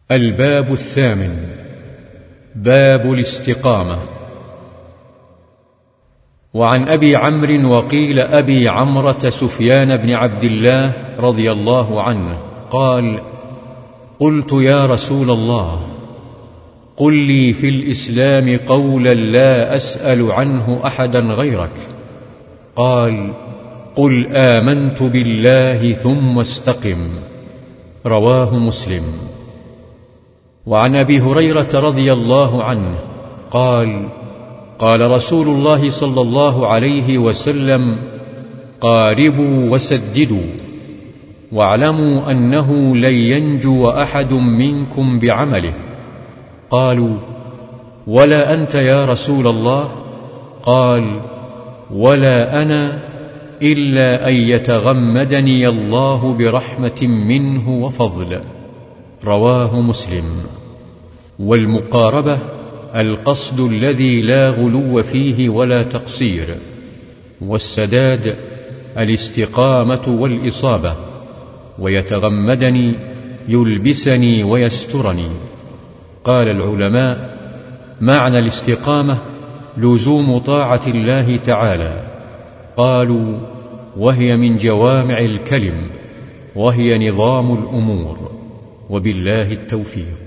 الباب الثامن: باب الاستقامة. وعن أبي عمرو وقيل أبي عمرة سفيان بن عبد الله رضي الله عنه قال: قلت يا رسول الله، قل لي في الإسلام قولا لا أسأل عنه أحدا غيرك. قال: قل آمنت بالله ثم استقم. رواه مسلم. وعن أبي هريرة رضي الله عنه قال: قال رسول الله صلى الله عليه وسلم: قاربوا وسددوا، واعلموا أنه لن ينجو أحد منكم بعمله. قالوا: ولا أنت يا رسول الله؟ قال: ولا أنا إلا أن يتغمدني الله برحمة منه وفضل. رواه مسلم. والمقاربة القصد الذي لا غلو فيه ولا تقصير، والسداد الاستقامة والإصابة. ويتغمدني يلبسني ويسترني. قال العلماء: معنى الاستقامة لزوم طاعة الله تعالى. قالوا: وهي من جوامع الكلم، وهي نظام الأمور. وبالله التوفيق.